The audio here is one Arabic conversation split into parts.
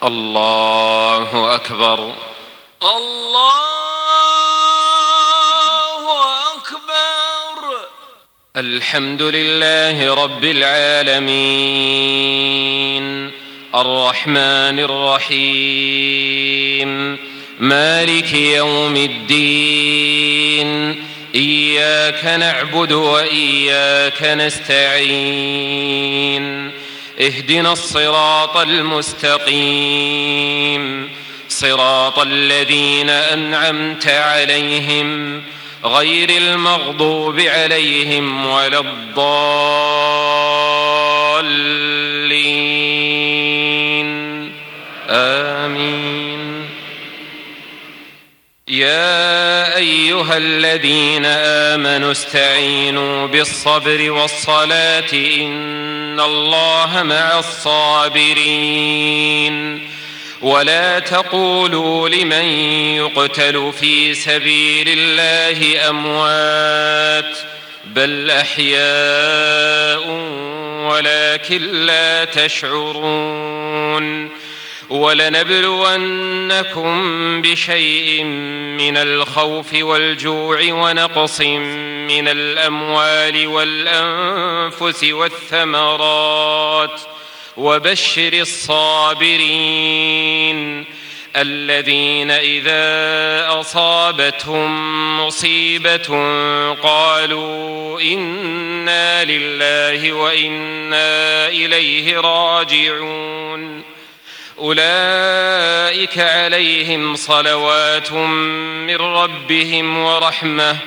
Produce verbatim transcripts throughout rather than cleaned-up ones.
الله أكبر. الله أكبر. الحمد لله رب العالمين الرحمن الرحيم مالك يوم الدين إياك نعبد وإياك نستعين اهدنا الصراط المستقيم صراط الذين أنعمت عليهم غير المغضوب عليهم ولا الضالين آمين. يا أيها الذين آمنوا استعينوا بالصبر والصلاة إن الله مع الصابرين ولا تقولوا لمن يقتل في سبيل الله أموات بل أحياء ولكن لا تشعرون. ولنبلونكم بشيء من الخوف والجوع ونقص من الأموال والأنفس والثمرات وبشر الصابرين الذين إذا أصابتهم مصيبة قالوا إنا لله وإنا إليه راجعون أولئك عليهم صلوات من ربهم ورحمة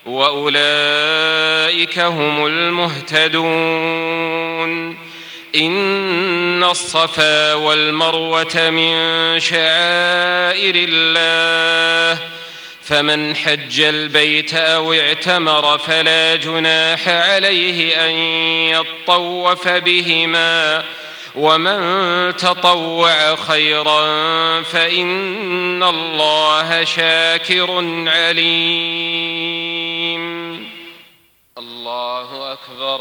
وأولئك هم المهتدون. إن الصفا والمروة من شعائر الله فمن حج البيت أو اعتمر فلا جناح عليه أن يطوف بهما ومن تطوع خيرا فإن الله شاكر عليم. الله أكبر.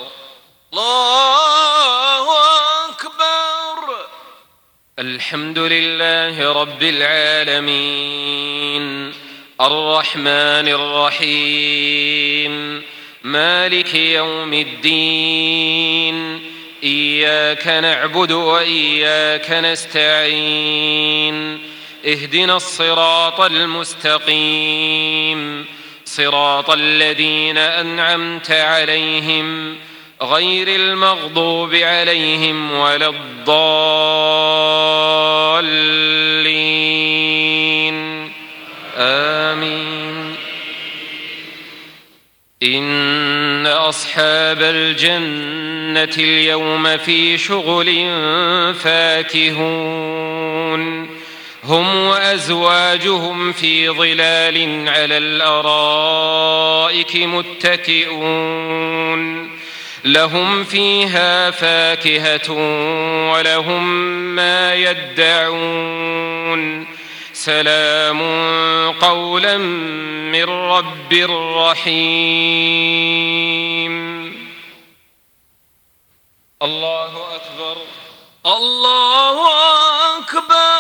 الله أكبر. الحمد لله رب العالمين الرحمن الرحيم مالك يوم الدين إياك نعبد وإياك نستعين اهدنا الصراط المستقيم صراط الذين أنعمت عليهم غير المغضوب عليهم ولا الضالين آمين. إن أصحاب الجنة اليوم في شغل فاكهون هم وأزواجهم في ظلال على الأرائك متكئون لهم فيها فاكهة ولهم ما يدعون سلام قولا من رب رحيم. الله أكبر. الله أكبر.